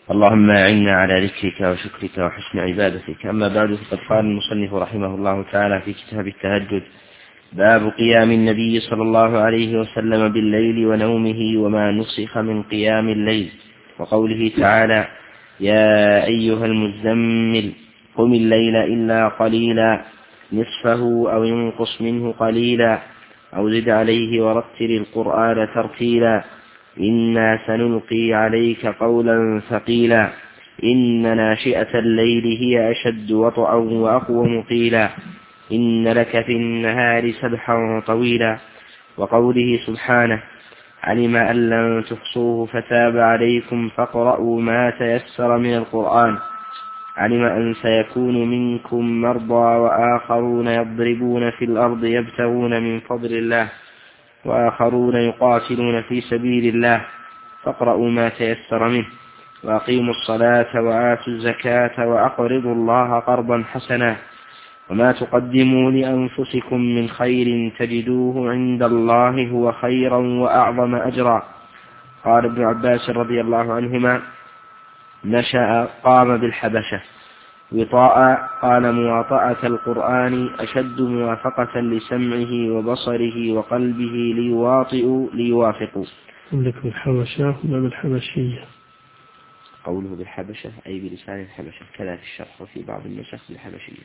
اللهم أعنا على ذكرك وشكرك وحسن عبادتك. أما بعد، فقد قال المصنف رحمه الله تعالى في كتاب التهجد: باب قيام النبي صلى الله عليه وسلم بالليل ونومه وما نسخ من قيام الليل، وقوله تعالى: يا أيها المزمل قم الليل إلا قليلا نصفه أو ينقص منه قليلا أو زد عليه ورتل القرآن ترتيلا إنا سنلقي عليك قولا ثقيلا إن ناشئة الليل هي أشد وطئا وأقوم قيلا إن لك في النهار سبحا طويلا. وقوله سبحانه: علم أن لن تحصوه فتاب عليكم فاقرؤوا ما تيسر من القرآن علم أن سيكون منكم مرضى وآخرون يضربون في الأرض يبتغون من فضل الله وآخرون يقاتلون في سبيل الله فاقرؤوا ما تيسر منه وأقيموا الصلاة وآتوا الزكاة وأقرضوا الله قرضا حسنا وما تقدموا لأنفسكم من خير تجدوه عند الله هو خيرا وأعظم أجرا. قال ابن عباس رضي الله عنهما: نشأ قام بالحبشة وطاء. قال: مواطأة القرآن أشد موافقة لسمعه وبصره وقلبه ليوافقوا. عندك بالحبشة ولا بالحبشية؟ قوله بالحبشة أي بلسان الحبشة، كذا في الشرح وفي بعض النسخ بالحبشية.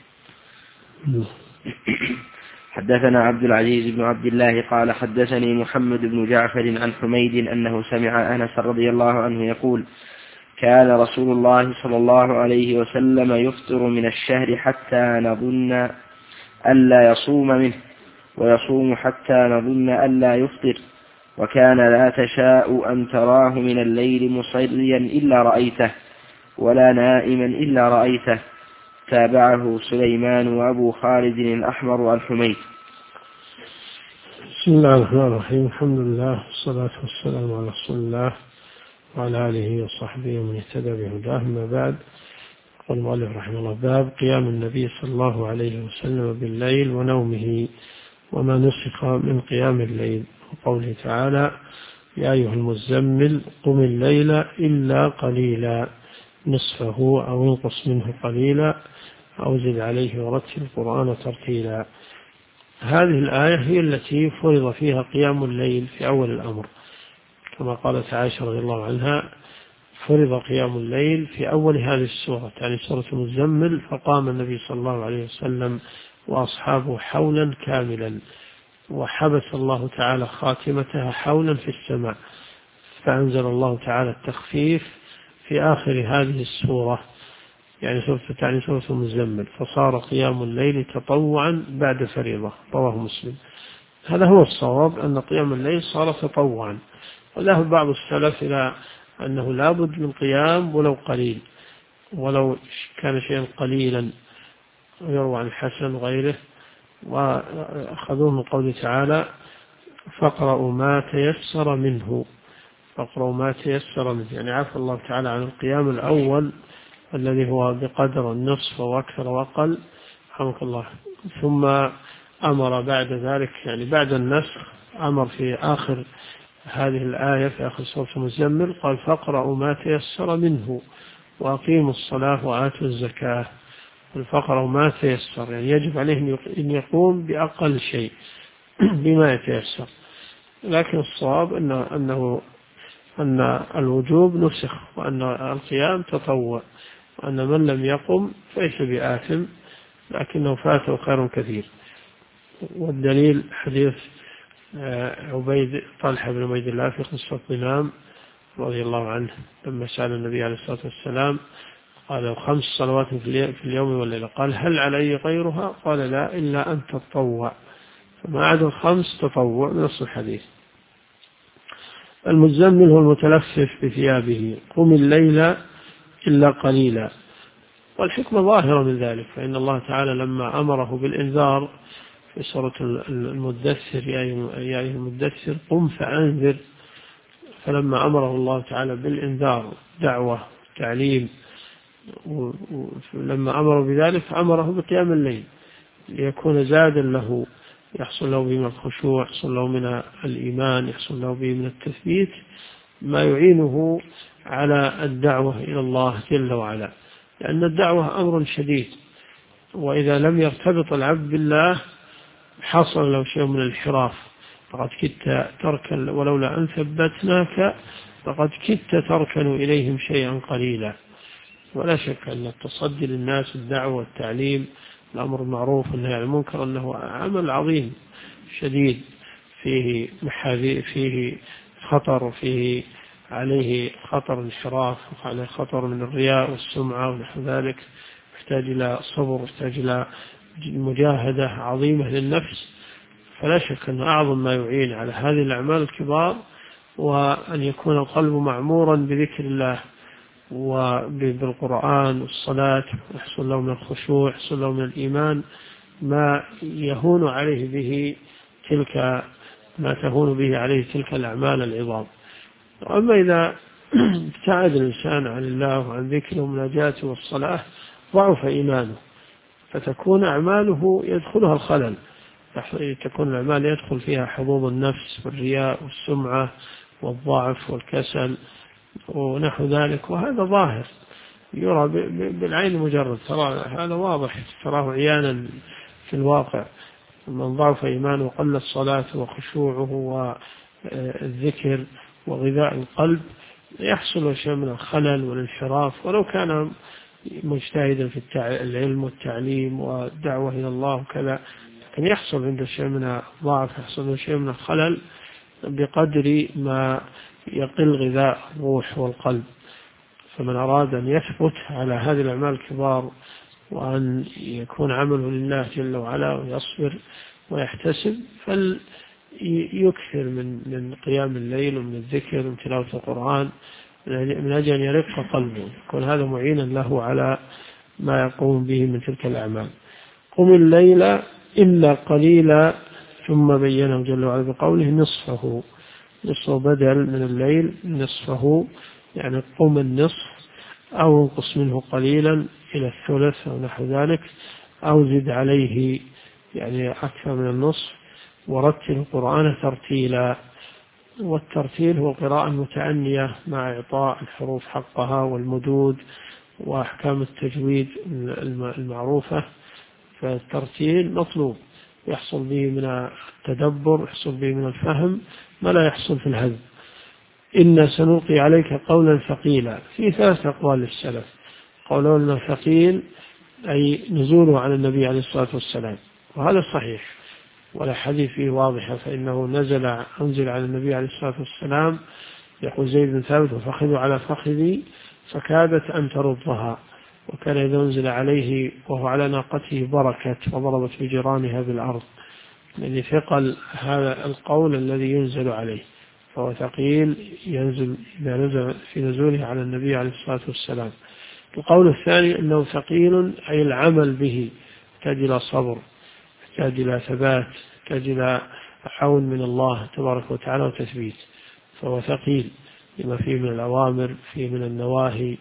حدثنا عبد العزيز بن عبد الله قال: حدثني محمد بن جعفر عن حميد أنه سمع أنس رضي الله عنه يقول: كان رسول الله صلى الله عليه وسلم يفطر من الشهر حتى نظن ألا يصوم منه ويصوم حتى نظن ألا يفطر، وكان لا تشاء أن تراه من الليل مصليا إلا رأيته ولا نائما إلا رأيته. تابعه سليمان وأبو خالد الأحمر عن حميد. بسم الله الرحمن الرحيم. الحمد لله والصلاة والسلام على رسول الله وعلى آله وصحبه ومن اهتدى بهداه. أما بعد، قال المؤلف رحمه الله: باب قيام النبي صلى الله عليه وسلم بالليل ونومه وما نسخ من قيام الليل، وقوله تعالى: يا أيها المزمل قم الليل إلا قليلا نصفه أو ينقص منه قليلا أو زد عليه ورتل القرآن ترتيلا. هذه الآية هي التي فرض فيها قيام الليل في أول الأمر، كما قالت عائشة رضي الله عنها: فرض قيام الليل في أول هذه السورة، يعني سورة المزمل، فقام النبي صلى الله عليه وسلم وأصحابه حولا كاملا، وحبس الله تعالى خاتمتها حولا في السماء، فأنزل الله تعالى التخفيف في آخر هذه السورة، يعني سورة المزمل، فصار قيام الليل تطوعا بعد فريضة. رواه مسلم. هذا هو الصواب، أن قيام الليل صار تطوعا، وذهب بعض السلف إلى أنه لا بد من قيام ولو قليل، ولو كان شيئا قليلا، ويروى عن الحسن وغيره، وأخذوه من قوله تعالى: فاقرأوا ما تيسر منه. فاقرأوا ما تيسر منه، يعني عفى الله تعالى عن القيام الأول الذي هو بقدر النصف وأكثر وأقل، رحمك الله، ثم أمر بعد ذلك، يعني بعد النسخ، أمر في آخر هذه الآية في آخر سورة المزمل قال: فاقرأوا ما تيسر منه وأقيموا الصلاة وآتوا الزكاة. فاقرأوا ما تيسر، يعني يجب عليه أن يقوم بأقل شيء بما يتيسر، لكن الصواب أن الوجوب نسخ، وأن القيام تطوع، وأن من لم يقم فليس بآثم، لكنه فاته خير كثير. والدليل حديث طلحة بن عبيد الله في قصة ظلام رضي الله عنه، لما سأل النبي عليه الصلاة والسلام قال: 5 صلوات في اليوم والليلة، قال: هل علي غيرها؟ قال: لا، إلا أن تطوع. فما عدا 5 تطوع، نص الحديث. المزمل هو المتلفف بثيابه، قم الليل إلا قليلا، والحكمة ظاهرة من ذلك، فإن الله تعالى لما أمره بالإنذار في سورة المدثر: يا أيها المدثر قم فأنذر، فلما أمره الله تعالى بالإنذار دعوة تعليم، ولما أمره بذلك أمره بقيام الليل ليكون زادا له، يحصل له به من الخشوع، يحصل له من الإيمان، يحصل له به من التثبيت، ما يعينه على الدعوة إلى الله جل وعلا، لأن الدعوة أمر شديد، وإذا لم يرتبط العبد بالله حصل له شيء من الانحراف. فقد كدت تركن ولولا أن ثبتناك فقد كدت تركن إليهم شيئا قليلا. ولا شك أن التصدي للناس الدعوة والتعليم الأمر المعروف والنهي عن المنكر أنه عمل عظيم شديد، فيه خطر، فيه عليه خطر انحراف، وعليه خطر من الرياء والسمعة ونحو ذلك، يحتاج إلى صبر، يحتاج إلى مجاهدة عظيمة للنفس. فلا شك أن أعظم ما يعين على هذه الأعمال الكبار وأن يكون القلب معمورا بذكر الله وبالقرآن والصلاة، يحصل له من الخشوع، يحصل له من الإيمان ما يهون عليه به ما تهون به عليه تلك الأعمال العظام. أما إذا ابتعد الإنسان عن الله وعن ذكره ومناجاته والصلاة ضعف إيمانه، فتكون أعماله يدخلها الخلل، تكون الأعمال يدخل فيها حظوظ النفس والرياء والسمعة والضعف والكسل ونحو ذلك. وهذا ظاهر يرى بالعين المجرد، هذا واضح تراه عيانا في الواقع. من ضعف إيمانه وقلت صلاته وخشوعه والذكر وغذاء القلب يحصل شيء من الخلل والانحراف، ولو كان مجتهدا في العلم والتعليم والدعوة إلى الله وكذا، لكن يحصل عنده شيء من الضعف، يحصل عنده شيء من الخلل بقدر ما يقل غذاء الروح والقلب. فمن أراد أن يثبت على هذه الأعمال الكبار وأن يكون عمله لله جل وعلا ويصبر ويحتسب، فليكثر من قيام الليل ومن الذكر ومن تلاوة القرآن من أجل أن يرق قلبه، يكون هذا معينا له على ما يقوم به من تلك الأعمال. قم الليل إلا قليلا، ثم بينه جل وعلا بقوله نصفه بدل من الليل، نصفه يعني قم النصف أو انقص منه قليلا إلى الثلث أو نحو ذلك، أو زد عليه يعني أكثر من النصف. ورتل القرآن ترتيلا، والترتيل هو قراءة متأنية مع إعطاء الحروف حقها والمدود وأحكام التجويد المعروفة. فالترتيل مطلوب يحصل به من التدبر، يحصل به من الفهم ما لا يحصل في الهذب. إن سنلقي عليك قولا ثقيلا، في 3 أقوال للسلف. قولنا ثقيل أي نزوله على النبي عليه الصلاة والسلام، وهذا صحيح ولا حديث فيه واضحة، فإنه أنزل على النبي عليه الصلاة والسلام. يقول زيد بن ثابت وفخذوا على فخذي فكادت أن تردها، وكان إذا أنزل عليه وهو على ناقته بركت وضربت بجرانها بالأرض، يعني ثقل هذا القول الذي ينزل عليه، فهو ثقيل ينزل إذا نزل في نزوله على النبي عليه الصلاة والسلام. القول الثاني أنه ثقيل أي العمل به، يحتاج إلى صبر، يحتاج إلى ثبات، يحتاج إلى عون من الله تبارك وتعالى وتثبيت، فهو ثقيل لما فيه من الأوامر، فيه من النواهي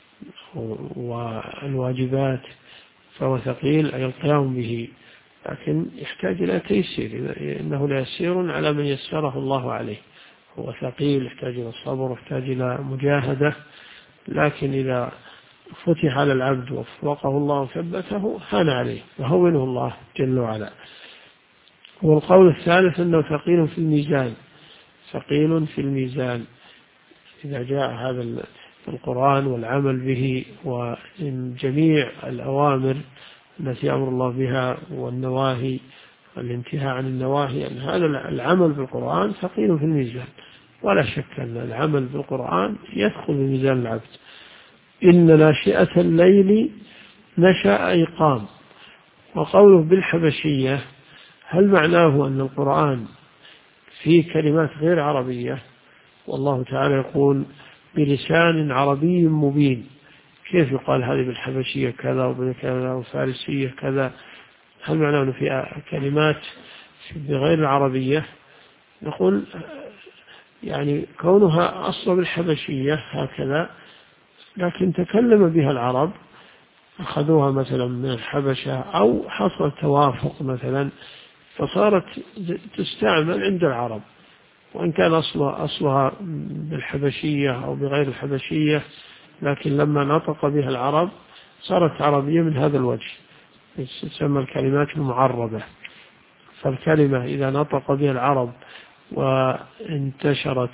والواجبات، فهو ثقيل أي القيام به، لكن يحتاج إلى تيسير، إنه ليسير على من يسره الله عليه. هو ثقيل يحتاج إلى الصبر، يحتاج إلى مجاهدة، لكن إذا فتح على العبد ووفقه الله وثبته هان عليه وهونه الله جل وعلا. والقول الثالث أنه ثقيل في الميزان، ثقيل في الميزان إذا جاء هذا القرآن والعمل به وجميع الأوامر التي أمر الله بها والنواهي والانتهاء عن النواهي، أن هذا العمل بالقرآن ثقيل في الميزان. ولا شك أن العمل بالقرآن يدخل في ميزان العبد. إن ناشئة الليل نشأ أي قام. وقوله بالحبشية هل معناه أن القرآن فيه كلمات غير عربية؟ والله تعالى يقول بلسان عربي مبين، كيف يقال هذه بالحبشية كذا وبكذا وفارسية كذا؟ هل معناه أنه في كلمات بغير العربية؟ نقول يعني كونها أصل بالحبشية هكذا، لكن تكلم بها العرب، أخذوها مثلا من الحبشة أو حصل توافق مثلا فصارت تستعمل عند العرب، وإن كان أصلها بالحبشية أو بغير الحبشية، لكن لما نطق بها العرب صارت عربية من هذا الوجه، تسمى الكلمات المعربة. فالكلمة إذا نطق بها العرب وانتشرت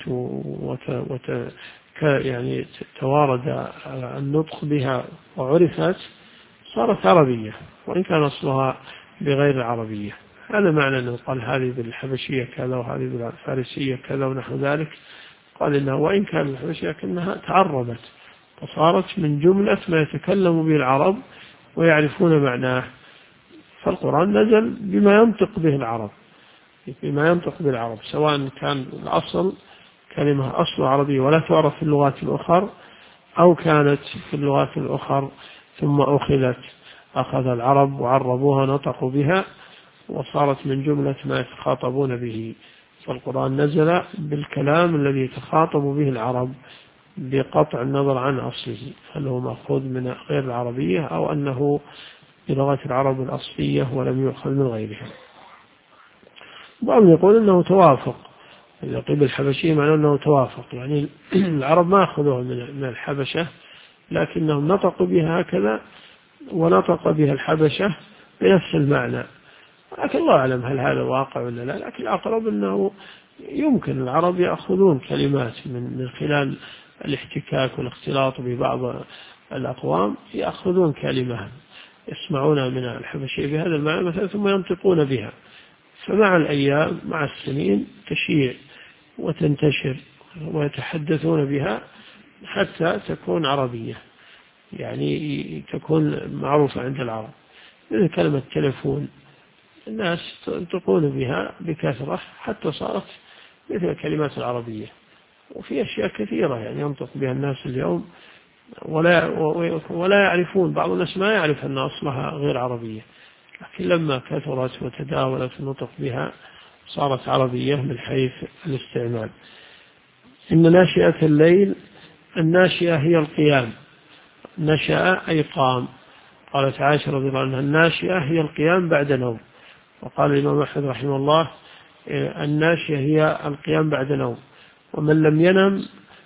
يعني توارد النطق بها وعرفت صارت عربية، وإن كان أصلها بغير العربية. هذا معنى أنه قال هذه بالحبشية كذا وهذه بالفارسية كذا ونحو ذلك. قال إنها وإن كان الحبشية لكنها تعربت فصارت من جملة ما يتكلم به العرب ويعرفون معناه. فالقرآن نزل بما ينطق به العرب، سواء كان الأصل كلمة أصل عربية ولا تعرف في اللغات الأخرى، أو كانت في اللغات الأخرى ثم أخذ العرب وعربوها نطقوا بها وصارت من جملة ما يتخاطبون به. فالقرآن نزل بالكلام الذي يتخاطب به العرب بقطع النظر عن أصله، هل هو مأخوذ من غير العربية أو أنه بلغة العرب الأصلية ولم يؤخذ من غيرها. بعضهم يقول أنه توافق، إذا قيل الحبشية معناه أنه توافق، يعني العرب ما أخذوها من الحبشة لكنهم نطقوا بها هكذا ونطق بها الحبشة بنفس المعنى. لكن الله أعلم هل هذا واقع ولا لا، لكن الأقرب أنه يمكن العرب يأخذون كلمات من خلال الاحتكاك والاختلاط ببعض الأقوام، يأخذون كلمة يسمعونها من الحبشية بهذا المعنى مثلا ثم ينطقون بها، فمع الأيام مع السنين تشيع وتنتشر ويتحدثون بها حتى تكون عربية، يعني تكون معروفة عند العرب. مثل كلمة تلفون الناس ينطقون بها بكثرة حتى صارت مثل الكلمات العربية. وفي أشياء كثيرة يعني ينطق بها الناس اليوم ولا يعرفون، بعض الناس ما يعرف أن أصلها غير عربية، لكن لما كثرت وتداولت النطق بها صارت عربية من حيث الاستعمال. إن ناشئة الليل، الناشئة هي القيام، نشأ أي قام. قالت عائشة رضي الله عنها الناشئة هي القيام بعد نوم. وقال الإمام أحمد رحمه الله الناشئة هي القيام بعد نوم، ومن لم ينم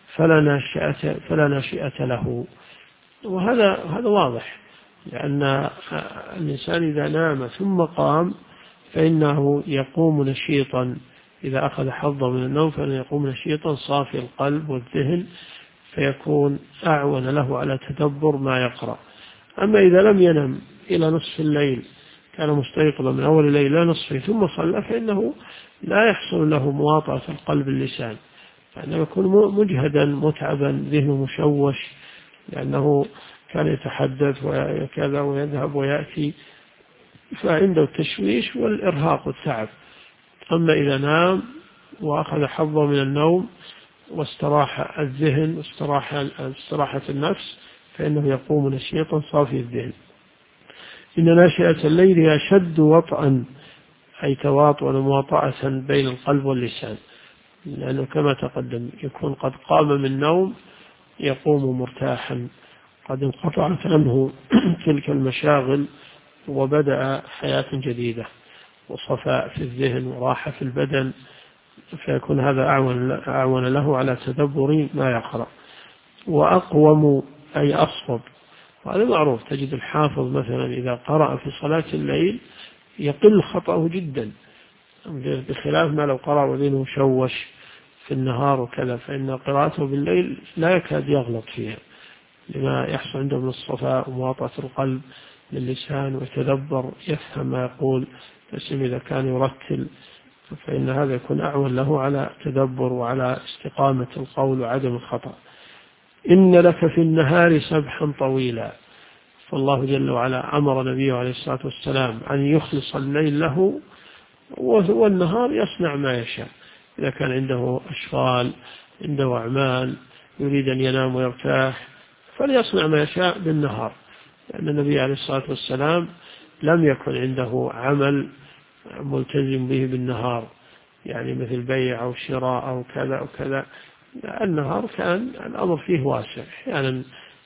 فلا ناشئة له. وهذا واضح، لأن الإنسان إذا نام ثم قام فإنه يقوم نشيطا، إذا أخذ حظه من النوم فإنه يقوم نشيطا صافي القلب والذهن، فيكون أعون له على تدبر ما يقرأ. أما إذا لم ينم إلى نصف الليل، كان مستيقظا من أول الليل إلى نصفه ثم صلى، فإنه لا يحصل له مواطأة القلب اللسان، فإنه يكون مجهدا متعبا ذهنه مشوش، لأنه كان يتحدث وكذا ويذهب ويأتي، فعنده التشويش والإرهاق والتعب. أما إذا نام وأخذ حظه من النوم واستراح الذهن واستراحة النفس فإنه يقوم نشيطا صافي الذهن. إن ناشئة الليل هي أشد وطئا، أي تواطؤا ومواطأة بين القلب واللسان، لأنه كما تقدم يكون قد قام من النوم يقوم مرتاحا، قد انقطعت عنه تلك المشاغل وبدأ حياة جديدة وصفاء في الذهن وراحة في البدن، فيكون هذا أعون له على تدبر ما يقرأ. وأقوم أي أصوب، وهذا معروف، تجد الحافظ مثلا إذا قرأ في صلاة الليل يقل خطأه جدا، بخلاف ما لو قرأ وذهنه مشوش في النهار وكذا، فإن قراءته بالليل لا يكاد يغلط فيها لما يحصل عنده من الصفاء ومواطأة القلب للسان ويتدبر يفهم ما يقول، بسم إذا كان يرتل فإن هذا يكون أعون له على تدبر وعلى استقامة القول وعدم الخطأ. إن لك في النهار سبحا طويلا، فالله جل وعلا أمر نبيه عليه الصلاة والسلام أن يخلص الليل له، والنهار يصنع ما يشاء. إذا كان عنده أشغال عنده أعمال يريد أن ينام ويرتاح فليصنع ما يشاء بالنهار، لأن النبي عليه الصلاة والسلام لم يكن عنده عمل ملتزم به بالنهار، يعني مثل بيع أو شراء أو كذا أو كذا. النهار كان الأمر فيه واسع، أحيانا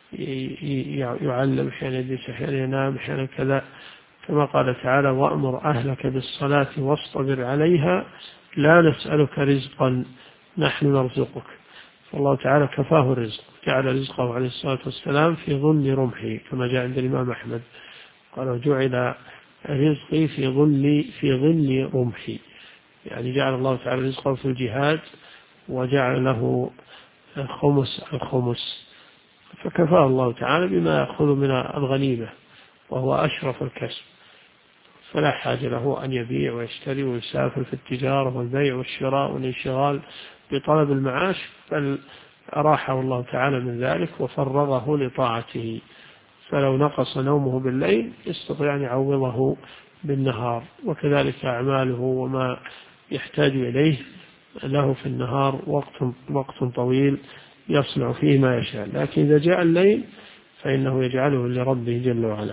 يعلم، أحيانا يدرس، أحيانا ينام، أحيانا كذا، كما قال تعالى وأمر أهلك بالصلاة واصطبر عليها لا نسألك رزقا نحن نرزقك. فالله تعالى كفاه الرزق، جعل رزقه عليه الصلاة والسلام في ظل رمحه كما جاء عند الإمام أحمد قال جعل رزقي في ظل رمحي، يعني جعل الله تعالى رزقه في الجهاد وجعل له الخمس، فكفاه الله تعالى بما يأخذ من الغنيمة وهو أشرف الكسب، فلا حاجة له أن يبيع ويشتري ويسافر في التجارة والبيع والشراء والانشغال بطلب المعاش، بل أراحه الله تعالى من ذلك وفرغه لطاعته. فلو نقص نومه بالليل يستطيع أن يعوضه بالنهار، وكذلك أعماله وما يحتاج إليه له في النهار وقت طويل يصنع فيه ما يشاء، لكن إذا جاء الليل فإنه يجعله لربه جل وعلا.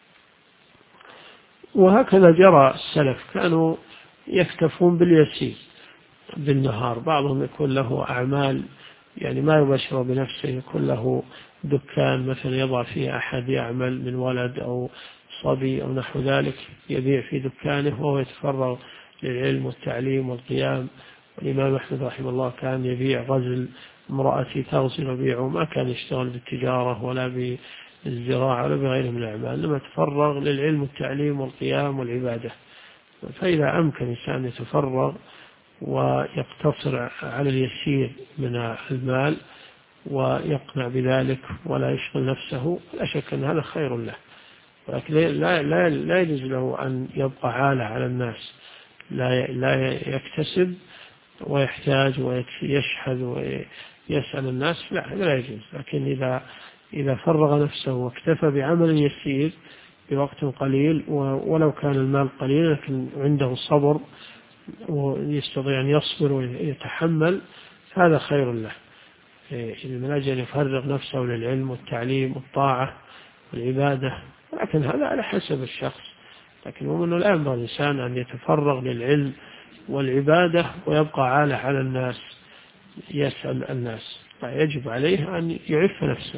وهكذا جرى السلف، كانوا يكتفون باليسير بالنهار، بعضهم يكون له أعمال يعني ما يبشر بنفسه، يكون له دكان مثلا يضع فيه أحد يعمل من ولد أو صبي أو نحو ذلك، يبيع في دكانه وهو يتفرغ للعلم والتعليم والقيام. والإمام أحمد رحمه الله كان يبيع غزل، امرأتي تغزل وبيعه، ما كان يشتغل بالتجارة ولا بالزراعة ولا بغيره من الأعمال، لما تفرغ للعلم والتعليم والقيام والعبادة. فإذا أمكن الإنسان يتفرغ ويقتصر على اليسير من المال ويقنع بذلك ولا يشغل نفسه، لا شك أن هذا خير له، ولكن لا يجوز له أن يبقى عالة على الناس، لا يكتسب ويحتاج ويشحذ ويسأل الناس، لا يجوز. لكن إذا فرغ نفسه واكتفى بعمل يسير بوقت قليل، ولو كان المال قليل لكن عنده صبر ويستطيع أن يصبر ويتحمل، هذا خير له، من أجل يفرغ نفسه للعلم والتعليم والطاعة والعبادة. لكن هذا على حسب الشخص، لكن أنه لا ينبغي الإنسان أن يتفرغ للعلم والعبادة ويبقى عالة على الناس يسأل الناس، فيجب عليه أن يعف نفسه.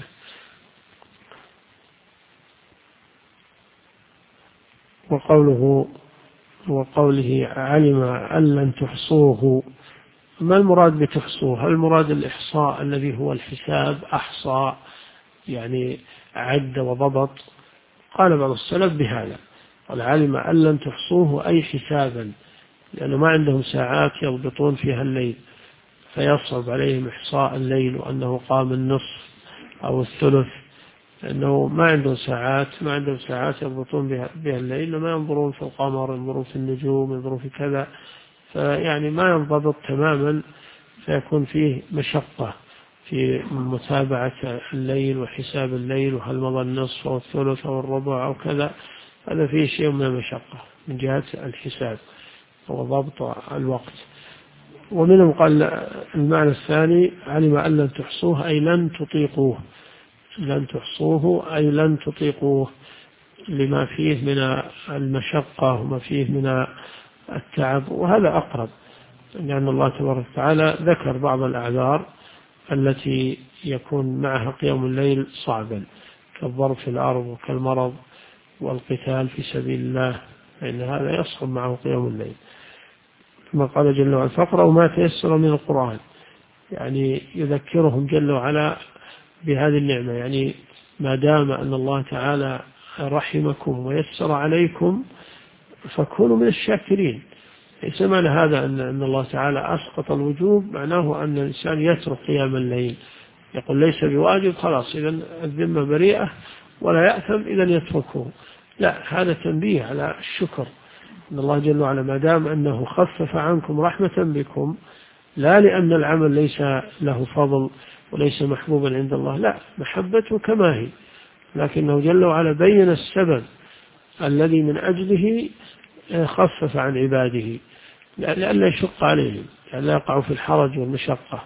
وقوله علم أن لن تحصوه، ما المراد بتحصوه؟ هل المراد الإحصاء الذي هو الحساب، أحصى يعني عد وضبط؟ قال بعض السلف بهذا، قال علم أن لن تحصوه أي حسابا، لأنه ما عندهم ساعات يضبطون فيها الليل، فيصعب عليهم إحصاء الليل وأنه قام النصف أو الثلث، لأنه ما عندهم ساعات يضبطون بها الليل، لما ينظرون في القمر، ينظرون في النجوم، ينظرون في كذا، فيعني ما ينضبط تماما، فيكون فيه مشقة في متابعة الليل وحساب الليل، وهل مضى النصف أو الثلث أو الربع أو كذا، هذا فيه شيء من المشقة من جهة الحساب وضبط الوقت. ومنهم قال المعنى الثاني علم أن لن تحصوه أي لن تطيقوه، لن تحصوه أي لن تطيقوه، لما فيه من المشقة وما فيه من التعب، وهذا أقرب، لأن الله تبارك وتعالى ذكر بعض الأعذار التي يكون معها قيام الليل صعبا، كالضرب في الأرض وكالمرض والقتال في سبيل الله، فإن هذا يصعب معه قيام الليل. ثم قال جل وعلا فاقرأوا ما تيسر من القرآن، يعني يذكرهم جل وعلا بهذه النعمة، يعني ما دام أن الله تعالى رحمكم ويسر عليكم فكونوا من الشاكرين. ليس معنى هذا أن الله تعالى أسقط الوجوب معناه أن الإنسان يترك قيام الليل، يقول ليس بواجب خلاص إذن الذمة بريئة ولا يأثم إذن يتركه، لا، هذا تنبيه على الشكر، أن الله جل وعلا ما دام أنه خفف عنكم رحمة بكم، لا لأن العمل ليس له فضل وليس محبوبا عند الله، لا، محبته كما هي، لكنه جل وعلا بين السبب الذي من أجله خفف عن عباده لئلا يشق عليهم، لئلا يقعوا في الحرج والمشقة،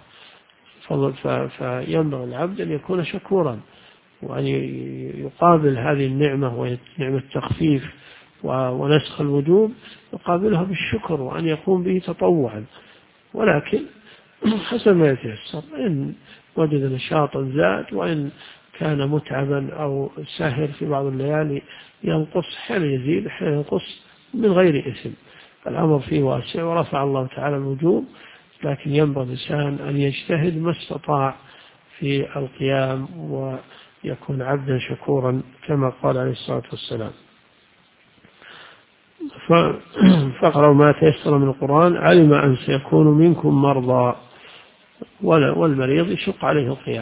فينبغي العبد أن يكون شكورا، وأن يقابل هذه النعمة وهي نعمة التخفيف ونسخ الوجوب، يقابلها بالشكر وأن يقوم به تطوعا، ولكن حسب ما يتيسر، إن وجد نشاطا زاد، وإن كان متعبا أو ساهر في بعض الليالي ينقص، حين يزيد حين ينقص من غير إثم، الأمر فيه واسع ورفع الله تعالى الوجوب، لكن ينبغي الإنسان أن يجتهد ما استطاع في القيام ويكون عبدا شكورا كما قال عليه الصلاة والسلام. فاقرأوا ما تيسر من القرآن. علم أن سيكون منكم مرضى، والمريض يشق عليه القيام،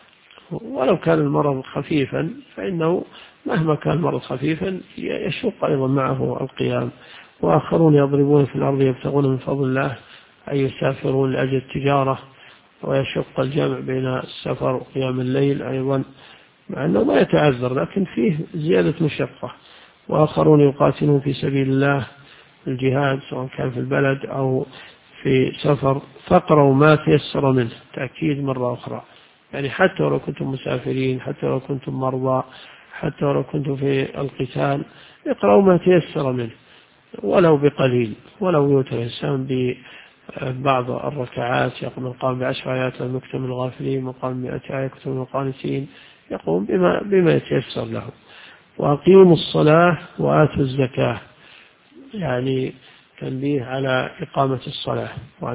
ولو كان المرض خفيفا فإنه مهما كان المرض خفيفا يشق أيضا معه القيام. وآخرون يضربون في الأرض يبتغون من فضل الله، أي يسافرون لأجل التجارة، ويشق الجمع بين السفر وقيام الليل أيضا، مع أنه ما يتعذر لكن فيه زيادة مشقة. وآخرون يقاتلون في سبيل الله الجهاد، سواء كان في البلد أو في سفر. فاقرأوا ما تيسر منه، تأكيد مرة أخرى، يعني حتى ولو كنتم مسافرين، حتى ولو كنتم مرضى، حتى ولو كنتم في القتال، اقرأوا ما تيسر منه ولو بقليل، ولو يوتر الإنسان ببعض الركعات، يقوم القام ب10 آيات لم يكتب من الغافلين، مقام 100 آية يكتب من القانتين، يقوم بما يتيسر له. وأقيموا الصلاة وآتوا الزكاة، يعني تنبيه على إقامة الصلاة،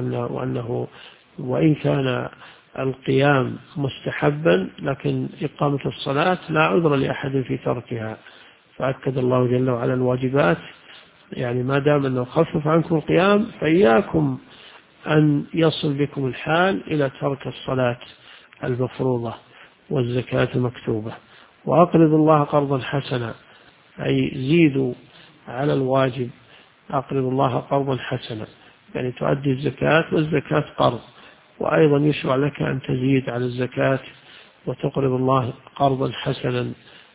وأنه وإن كان القيام مستحبا لكن إقامة الصلاة لا عذر لأحد في تركها. فأكد الله جل وعلا الواجبات، يعني ما دام أنه خفف عنكم القيام فإياكم أن يصل بكم الحال إلى ترك الصلاة المفروضة والزكاة المكتوبة. وأقرضوا الله قرضا حسنا، أي زيدوا على الواجب، أقرضوا الله قرضا حسنا، يعني تؤدي الزكاة، والزكاة قرض، وأيضا يشرع لك أن تزيد على الزكاة وتقرض الله قرضا حسنا،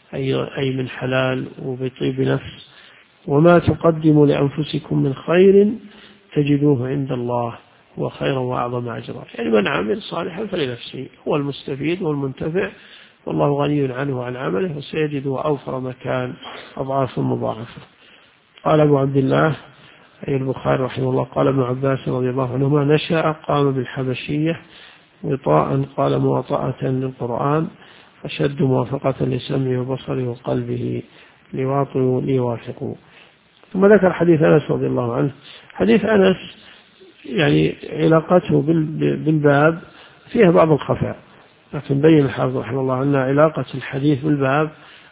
أي من حلال وبطيب نفس. وما تقدموا لأنفسكم من خير تجدوه عند الله هو خيرا وأعظم أجرا، يعني من عمل صالحا فلنفسه، هو المستفيد والمنتفع، والله غني عنه وعن عمله، وسيجده أوفر مكان أضعاف مضاعفة. قال أبو عبد الله أي البخاري رحمه الله قال ابن عباس رضي الله عنهما: نشأ قام بالحبشية وطاء، قال مواطأة للقرآن، أشد موافقة لسمعه وبصره وقلبه ليوافقوا. ثم ذكر حديث أنس رضي الله عنه. حديث أنس يعني علاقته بالباب فيها بعض الخفاء، لكن بين الحافظ رحمه الله أن علاقة الحديث بالباب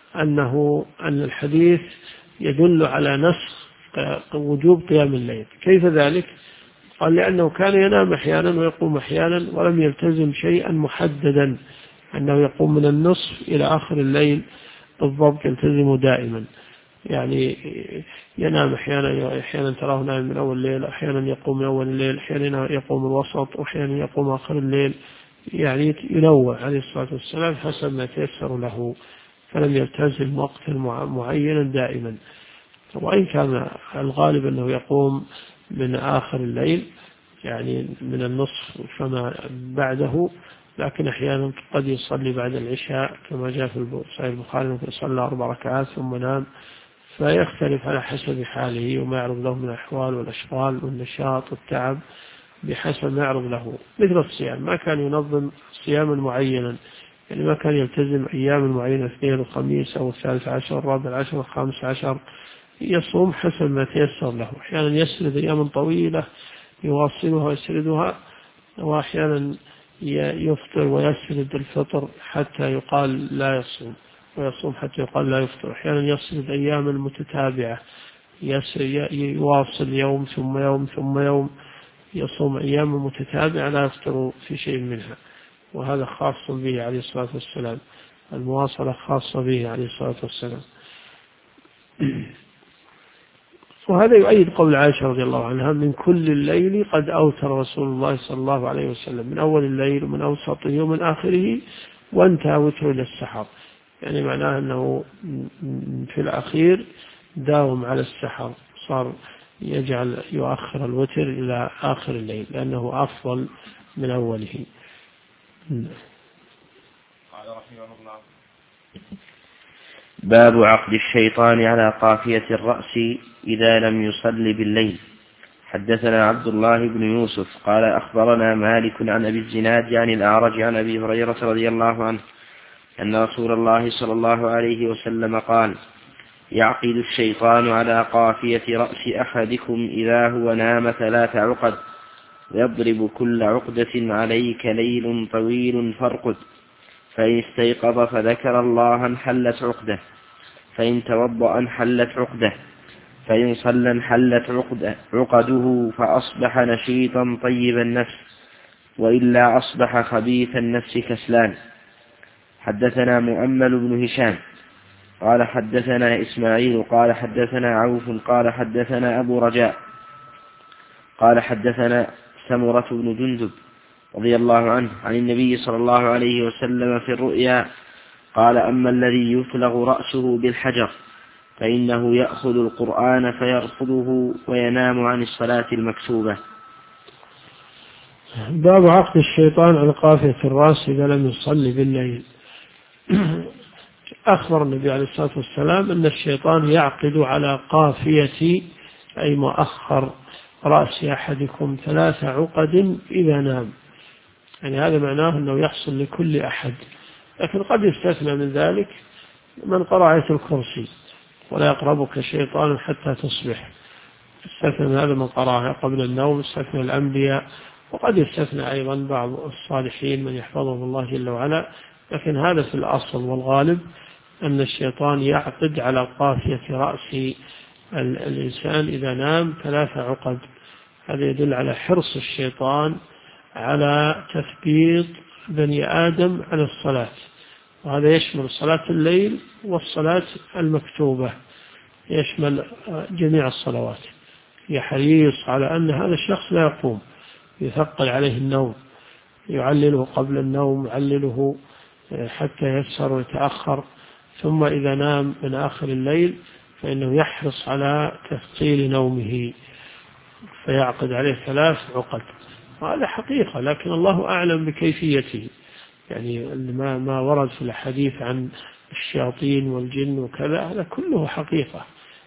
أن الحديث يدل على نسخ وجوب قيام الليل. كيف ذلك؟ قال لأنه كان ينام أحيانا ويقوم أحيانا، ولم يلتزم شيئا محددا أنه يقوم من النصف إلى آخر الليل بالضبط، يلتزم دائما، يعني ينام أحيانا تراه نائم من أول الليل، أحيانا يقوم من أول الليل، أحيانا يقوم الوسط، وأحيانا يقوم آخر الليل، يعني ينوع عليه الصلاة والسلام حسب ما تيسر له، فلم يلتزم وقتا معينا دائما. وإن كان الغالب أنه يقوم من آخر الليل، يعني من النصف فما بعده، لكن أحيانا قد يصلي بعد العشاء كما جاء في صحيح البخاري صلى 4 ركعات ثم نام، فيختلف على حسب حاله وما يعرض له من الأحوال والأشغال والنشاط والتعب، بحسب ما يعرض له. مثل الصيام، ما كان ينظم صياما معينا، يعني ما كان يلتزم أيام معينة، 2 وخميس أو 13 14 15، يصوم حسب ما تيسر له. أحيانا يسرد أياما طويلة يواصلها ويسردها، وأحيانا يفطر ويسرد الفطر حتى يقال لا يصوم، ويصوم حتى يقال لا يفطر. أحيانا يسرد أياما متتابعة، يواصل يوم ثم يوم ثم يوم، يصوم أياما متتابعة لا يفطر في شيء منها، وهذا خاص به عليه الصلاة والسلام، المواصلة خاصة به عليه الصلاة والسلام. وهذا يؤيد قول عائشة رضي الله عنها: من كل الليل قد أوتر رسول الله صلى الله عليه وسلم، من أول الليل ومن أوسطه ومن آخره، وانتهى وتر إلى السحر، يعني معناه أنه في الأخير داوم على السحر، صار يؤخر الوتر إلى آخر الليل لأنه أفضل من أوله. قال رحمه الله: باب عقد الشيطان على قافية الرأس إذا لم يصل بالليل. حدثنا عبد الله بن يوسف قال أخبرنا مالك عن أبي الزناد عن الأعرج عن أبي هريرة رضي الله عنه أن رسول الله صلى الله عليه وسلم قال: يعقد الشيطان على قافية رأس أحدكم إذا هو نام 3 عقد، ويضرب كل عقدة عليك ليل طويل فارقد، فإن استيقظ فذكر الله انحلت عقدة، فإن توضأ انحلت عقدة، فإن صلى انحلت عقده فأصبح نشيطا طيب النفس، وإلا أصبح خبيث النفس كسلان. حدثنا مؤمل بن هشام قال حدثنا إسماعيل قال حدثنا عوف قال حدثنا أبو رجاء قال حدثنا سمرة بن جندب رضي الله عنه عن النبي صلى الله عليه وسلم في الرؤيا قال: أما الذي يفلغ رأسه بالحجر فإنه يأخذ القرآن فيرفضه وينام عن الصلاة المكتوبة. باب عقد الشيطان على قافية الرأس إذا لم يصلي بالليل. أخبر النبي عليه الصلاة والسلام أن الشيطان يعقد على قافية أي مؤخر رأس أحدكم 3 عقد إذا نام، يعني هذا معناه أنه يحصل لكل أحد، لكن قد يستثنى من ذلك من قرأ آية الكرسي ولا يقربك شيطان حتى تصبح، استثنى من هذا من قرأها قبل النوم، استثنى الأنبياء، وقد يستثنى أيضا بعض الصالحين من يحفظهم الله جل وعلا، لكن هذا في الأصل والغالب أن الشيطان يعقد على قافية رأس الإنسان إذا نام 3 عقد. هذا يدل على حرص الشيطان على تثبيط بني آدم على الصلاة، وهذا يشمل صلاة الليل والصلاة المكتوبة، يشمل جميع الصلوات. يحريص على أن هذا الشخص لا يقوم، يثقل عليه النوم، يعلله قبل النوم، يعلله حتى يسهر ويتأخر، ثم إذا نام من آخر الليل فإنه يحرص على تثقيل نومه فيعقد عليه 3 عقد. وهذا حقيقة، لكن الله أعلم بكيفيته، يعني ما ورد في الحديث عن الشياطين والجن وكذا هذا كله حقيقة،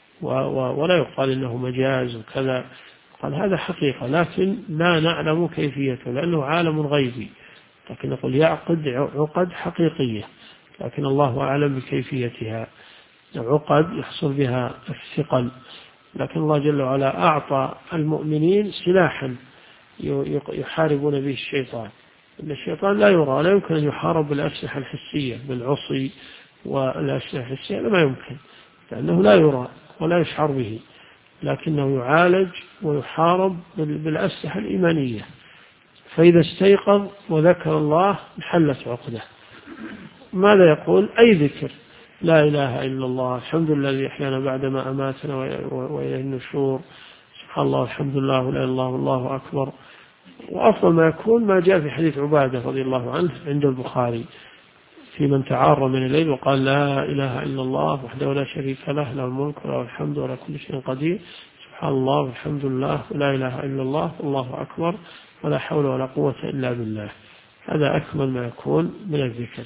ولا يقال إنه مجاز وكذا، قال هذا حقيقة لكن لا نعلم كيفيته لأنه عالم غيبي، لكن نقول يعقد عقد حقيقية لكن الله أعلم بكيفيتها، عقد يحصل بها الثقل، لكن الله جل وعلا أعطى المؤمنين سلاحا يحاربون به الشيطان. إن الشيطان لا يرى، لا يمكن أن يحارب بالأسلحة الحسية بالعصي والأسلحة الحسية، ما يمكن، لأنه لا يرى ولا يشعر به، لكنه يعالج ويحارب بالأسلحة الإيمانية. فإذا استيقظ وذكر الله انحلت عقده. ماذا يقول؟ أي ذكر، لا إله إلا الله، الحمد لله الذي أحيانا بعدما أماتنا وإليه النشور، سبحان الله الحمد لله لا إله إلا الله والله أكبر. وأفضل ما يكون ما جاء في حديث عبادة رضي الله عنه عند البخاري في من تعار من الليل وقال لا إله إلا الله وحده لا شريك له، له الملك وله الحمد ولا كل شيء قدير، سبحان الله والحمد لله ولا إله إلا الله والله أكبر ولا حول ولا قوة إلا بالله. هذا أكمل ما يكون من الذكر.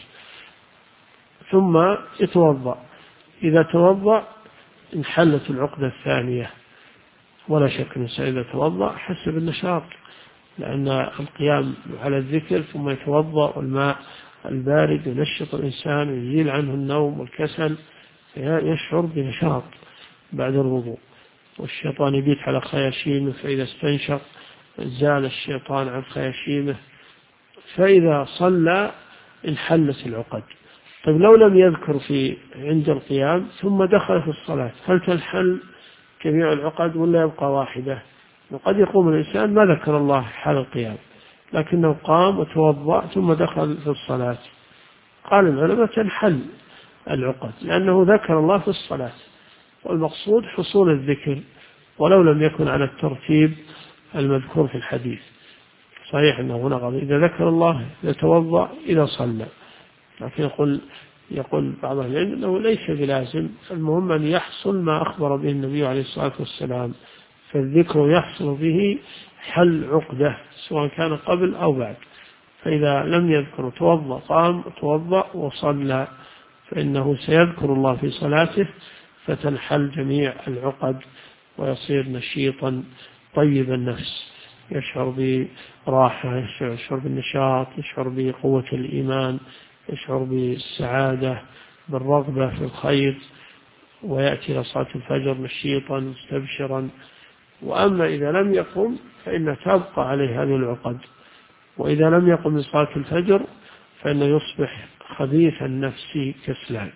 ثم يتوضأ، إذا توضأ انحلت العقدة الثانية، ولا شك أن إذا توضأ حسب النشاط، لأن القيام على الذكر ثم يتوضأ والماء البارد ينشط الإنسان ويزيل عنه النوم والكسل، يشعر بنشاط بعد الوضوء، والشيطان يبيت على خياشيمه، فإذا استنشق زال الشيطان عن خياشيمه، فإذا صلى انحلت العقد. طيب لو لم يذكر عند القيام ثم دخل في الصلاة، هل تنحل جميع العقد ولا يبقى واحدة؟ وقد يقوم الإنسان ما ذكر الله حال القيام لكنه قام وتوضأ ثم دخل في الصلاة، قال العلماء تنحل العقد لأنه ذكر الله في الصلاة، والمقصود حصول الذكر ولو لم يكن على الترتيب المذكور في الحديث. صحيح أنه هنا قال إذا ذكر الله يتوضأ إذا صلى، لكن يقول بعض العلم أنه ليس بلازم، المهم أن يحصل ما أخبر به النبي عليه الصلاة والسلام، فالذكر يحصل به حل عقدة سواء كان قبل أو بعد. فإذا لم يذكر توضأ، قام توضأ وصلى، فإنه سيذكر الله في صلاته فتنحل جميع العقد ويصير نشيطا طيب النفس، يشعر براحة، يشعر بالنشاط، يشعر بقوة الإيمان، يشعر بالسعادة، بالرغبة في الخير، ويأتي إلى صلاة الفجر نشيطا مستبشرا. وأما إذا لم يقم فإن تبقى عليه هذه العقد، وإذا لم يقم لصلاة الفجر فإنه يصبح خبيث النفس كسلان.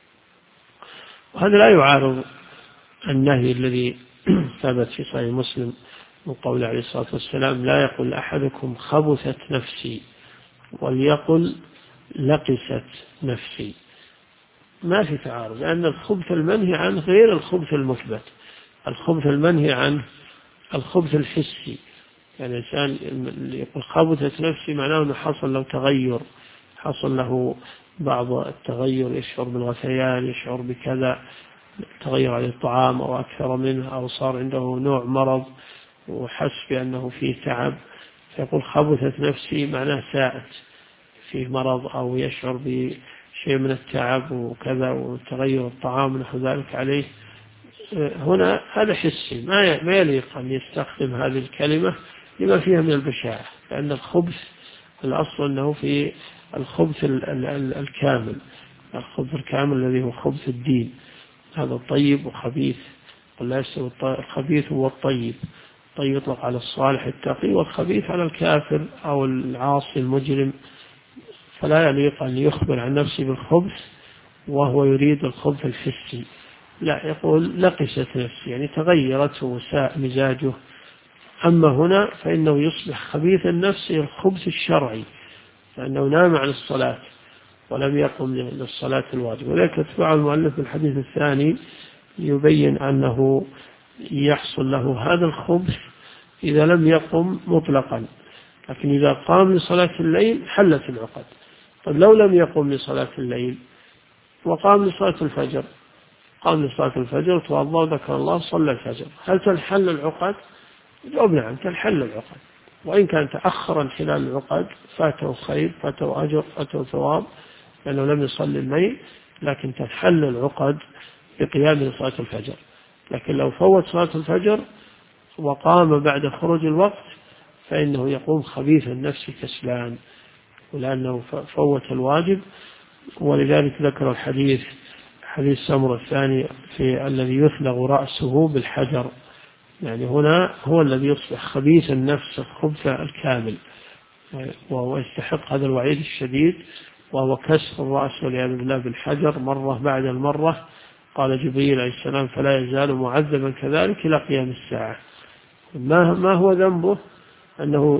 وهذا لا يعارض النهي الذي ثبت في صحيح مسلم من قول عليه الصلاة والسلام: لا يقل أحدكم خبثت نفسي، وليقل لقست نفسي. ما في تعارض، لأن الخبث المنهي عنه غير الخبث المثبت. الخبث المنهي عنه الخبث الحسي، يعني الإنسان يقول خبثت نفسي معناه أنه حصل له تغير، حصل له بعض التغير، يشعر بالغثيان، يشعر بكذا، تغير عليه الطعام أو أكثر منه، أو صار عنده نوع مرض وحس بأنه فيه تعب، فيقول خبثت نفسي معناه ساءت، فيه مرض أو يشعر بشيء من التعب وكذا وتغير الطعام ونحو ذلك عليه. هنا هذا حسي، ما يليق أن يستخدم هذه الكلمة لما فيها من البشاعة، لأن الخبث الأصل أنه في الخبث الكامل، الخبث الكامل الذي هو خبث الدين. هذا الطيب وخبيث، ولا يستوي الخبيث هو الطيب. الطيب يطلق على الصالح التقي، والخبيث على الكافر أو العاصي المجرم. فلا يليق أن يخبر عن نفسه بالخبث وهو يريد الخبث الحسي، لا، يقول لقست نفسي يعني تغيرت وساء مزاجه. أما هنا فإنه يصبح خبيث النفس الخبث الشرعي، لأنه نام عن الصلاة ولم يقم للصلاة الواجب. ولذلك اتبع المؤلف في الحديث الثاني يبين أنه يحصل له هذا الخبث إذا لم يقم مطلقا، لكن إذا قام لصلاة الليل حلت العقد. طيب لو لم يقم لصلاة الليل وقام لصلاة الفجر، قام لصلاة الفجر توضأ وذكر الله صلى الفجر، هل تنحل العقد؟ جواب نعم، تنحل العقد، وإن كان تأخر انحلال العقد فاته خير، فاته أجر، فاته ثواب، لأنه لم يصلي الليل، لكن تنحل العقد بقيام لصلاة الفجر. لكن لو فوت صلاة الفجر وقام بعد خروج الوقت فإنه يقوم خبيث النفس كسلان، ولأنه فوت الواجب. ولذلك ذكر الحديث، حديث سمرة الثاني في الذي يثلغ رأسه بالحجر، يعني هنا هو الذي يصبح خبيث النفس الخبث الكامل، وهو يستحق هذا الوعيد الشديد، وهو كسر الرأس والعياذ بالله بالحجر مرة بعد المرة. قال جبريل عليه السلام: فلا يزال معذبا كذلك إلى قيام الساعة. ما هو ذنبه؟ أنه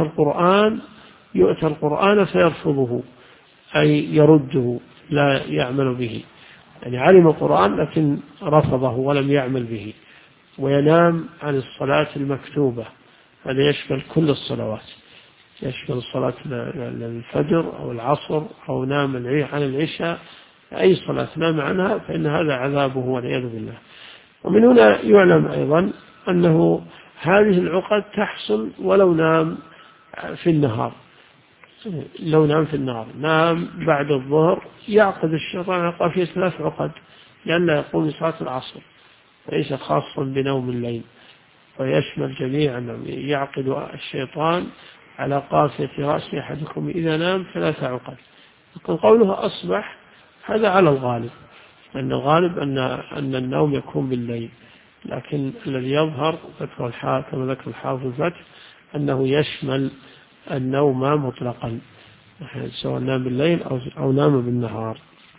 يؤتى القرآن فيرفضه، أي يرده، لا يعمل به، يعني علم القرآن لكن رفضه ولم يعمل به، وينام عن الصلاة المكتوبة. هذا يشمل كل الصلوات، يشمل صلاة الفجر أو العصر، أو نام عن العشاء، أي صلاة نام عنها فإن هذا عذابه والعياذ بالله. ومن هنا يعلم أيضا أنه هذه العقد تحصل ولو نام في النهار. لو نام في النهار، نام بعد الظهر، يعقد الشيطان على قافية 3 عقد، لأنه يقوم لصلاة العصر، ليس خاصا بنوم الليل، ويشمل جميعا. يعقد الشيطان على قافية رأس أحدكم إذا نام 3 عقد. لكن قوله أصبح هذا على الغالب، أن الغالب أن النوم يكون بالليل، لكن الذي يظهر كما ذكر الحافظ الفتح أنه يشمل النوم مطلقا، سواء نام بالليل أو نام بالنهار.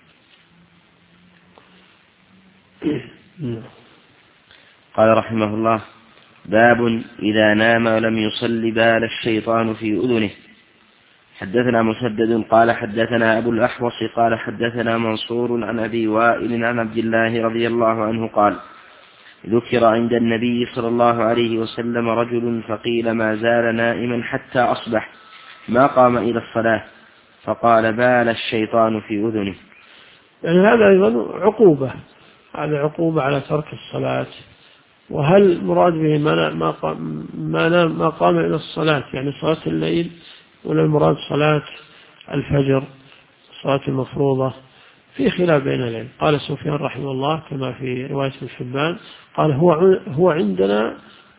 قال رحمه الله: باب إذا نام ولم يصل بال الشيطان في أذنه. حدثنا مسدد قال حدثنا أبو الأحوص قال حدثنا منصور عن أبي وائل عن عبد الله رضي الله عنه قال: ذكر عند النبي صلى الله عليه وسلم رجل فقيل ما زال نائما حتى أصبح ما قام إلى الصلاة، فقال: بال الشيطان في أذنه. يعني هذا أيضا عقوبة، هذا عقوبة على ترك الصلاة. وهل مراد به ما قام إلى الصلاة يعني صلاة الليل، ولا المراد صلاة الفجر صلاة المفروضة؟ في خلاف بين العلم. قال سفيان رحمه الله كما في رواية ابن حبان قال هو عندنا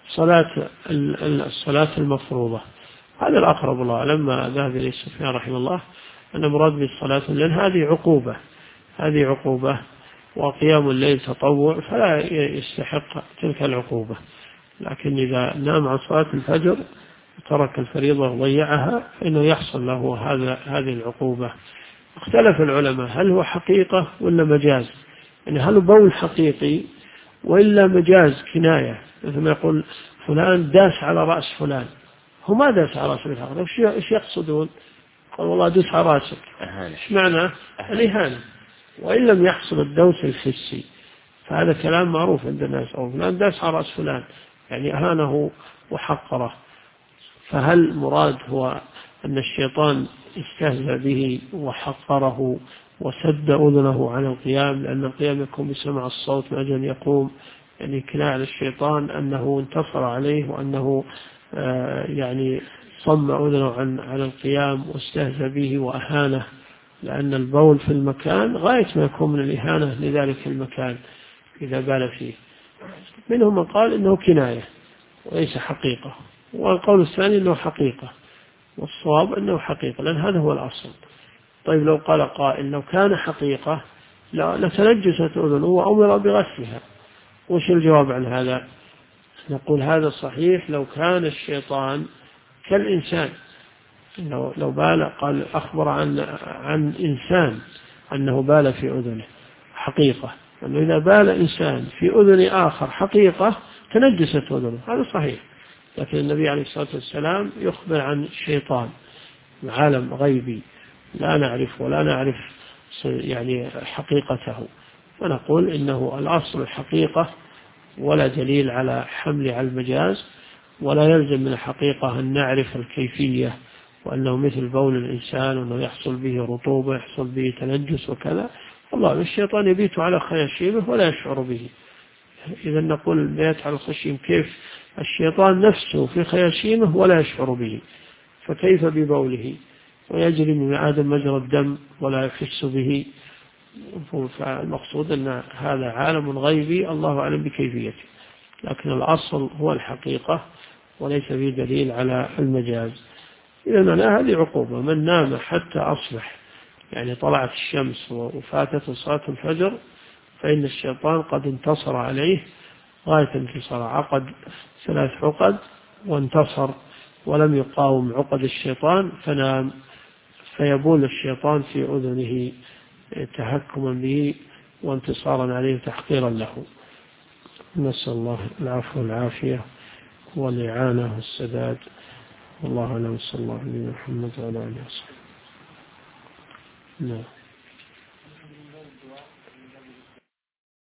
الصلاة المفروضة. هذا الأقرب الله، لما ذهب إليه سفيان رحمه الله أن مراد بالصلاة، لأن هذه عقوبة وقيام الليل تطوع فلا يستحق تلك العقوبة. لكن إذا نام عن صلاة الفجر وترك الفريضة وضيعها فإنه يحصل له هذه العقوبة. اختلف العلماء هل هو حقيقة ولا مجاز، يعني هل بول حقيقي وإلا مجاز كناية، مثل ما يقول فلان داس على رأس فلان، هو ما داس على رأس الآخر، إيش يقصدون؟ قال والله دوس على رأسك، إيش معنى؟ الإهانة. وإن لم يحصل الدوس الحسي فهذا كلام معروف عند الناس، أو فلان داس على رأس فلان يعني أهانه وحقره. فهل مراد هو أن الشيطان استهزأ به وحقره وسد أذنه عن القيام، لأن القيام يكون بسمع الصوت من أجل أن يقوم، يعني كناية على الشيطان أنه انتصر عليه وأنه يعني صم أذنه عن القيام واستهزأ به وأهانه، لأن البول في المكان غاية ما يكون من الإهانة لذلك المكان إذا بال فيه. منهم من قال إنه كناية وليس حقيقة، والقول الثاني أنه حقيقة، والصواب أنه حقيقة لأن هذا هو الأصل. طيب لو قال قائل لو كان حقيقة لتنجست أذنه وأمر بغسلها، وش الجواب عن هذا؟ نقول هذا صحيح لو كان الشيطان كالإنسان، لو بال، قال أخبر عن إنسان أنه بال في أذنه حقيقة، أنه إذا بال إنسان في أذن آخر حقيقة تنجست أذنه، هذا صحيح. لكن النبي عليه الصلاة والسلام يخبر عن شيطان عالم غيبي لا نعرف ولا نعرف يعني حقيقته، فنقول إنه الأصل الحقيقة ولا دليل على حمل على المجاز، ولا يلزم من الحقيقة أن نعرف الكيفية وأنه مثل بول الإنسان وأنه يحصل به رطوبة يحصل به تنجس وكذا. والله الشيطان يبيت على خياشيمه ولا يشعر به. إذا نقول البيت على الخشيم، كيف الشيطان نفسه في خياشيمه ولا يشعر به، فكيف ببوله ويجري من آدم مجرى الدم ولا يحس به؟ فالمقصود أن هذا عالم غيبي الله أعلم بكيفيته، لكن الأصل هو الحقيقة وليس فيه دليل على المجاز. إذا معناها هذه عقوبة من نام حتى أصبح، يعني طلعت الشمس وفاتت صلاة الفجر، فإن الشيطان قد انتصر عليه غاية انتصار، عقد 3 عقد وانتصر ولم يقاوم عقد الشيطان فنام، فيبول الشيطان في أذنه تهكما به وانتصارا عليه تحقيرا له. نسأل الله العفو والعافية والإعانة والسداد. والله أعلم. صلى الله عليه وسلم وعلى آله وصحبه.